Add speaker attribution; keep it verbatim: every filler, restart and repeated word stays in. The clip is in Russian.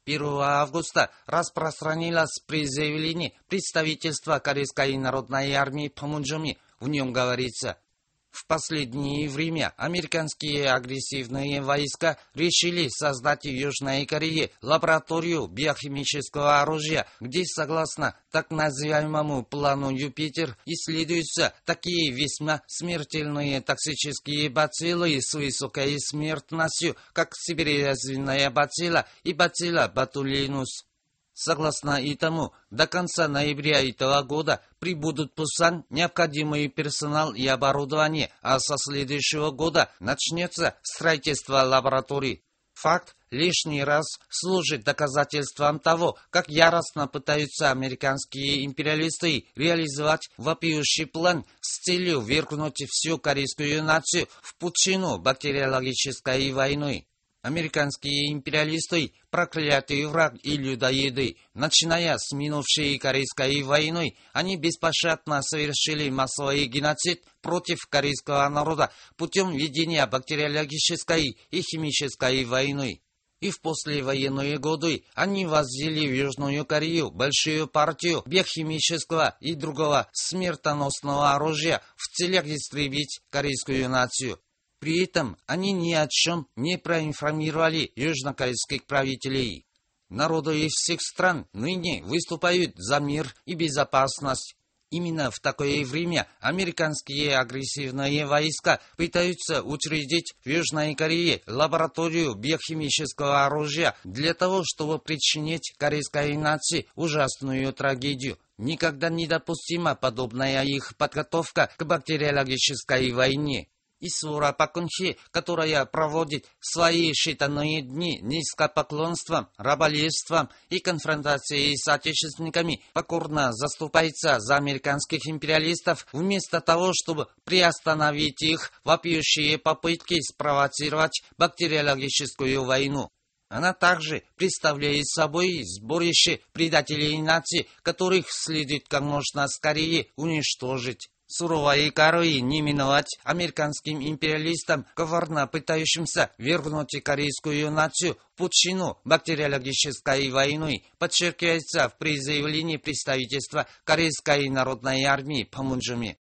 Speaker 1: первого августа распространилось при заявлении представительства Корейской народной армии Панмунжоми. В нем говорится: в последнее время американские агрессивные войска решили создать в Южной Корее лабораторию биохимического оружия, где, согласно так называемому плану Юпитер, исследуются такие весьма смертельные токсические бациллы с высокой смертностью, как сибирязвенная бацилла и бацилла ботулинус. Согласно этому, до конца ноября этого года прибудут в Пусан необходимый персонал и оборудование, а со следующего года начнется строительство лабораторий. Факт лишний раз служит доказательством того, как яростно пытаются американские империалисты реализовать вопиющий план с целью ввергнуть всю корейскую нацию в пучину бактериологической войны. Американские империалисты – проклятый враг и людоеды. Начиная с минувшей Корейской войны, они беспощадно совершили массовый геноцид против корейского народа путем ведения бактериологической и химической войны. И в послевоенные годы они возили в Южную Корею большую партию биохимического и другого смертоносного оружия в целях истребить корейскую нацию. При этом они ни о чем не проинформировали южнокорейских правителей. Народы из всех стран ныне выступают за мир и безопасность. Именно в такое время американские агрессивные войска пытаются учредить в Южной Корее лабораторию биохимического оружия для того, чтобы причинить корейской нации ужасную трагедию. Никогда недопустима подобная их подготовка к бактериологической войне. И свора Пак Кын Хе, которая проводит свои считанные дни низкопоклонством, раболепством и конфронтацией с отечественниками, покорно заступается за американских империалистов, вместо того, чтобы приостановить их вопиющие попытки спровоцировать бактериологическую войну. Она также представляет собой сборище предателей нации, которых следует как можно скорее уничтожить. Суровой карой не миновать американским империалистам, коварно пытающимся вергнуть корейскую нацию в пучину бактериологической войны, подчеркивается в заявлении представительства Корейской народной армии Панмунжоми.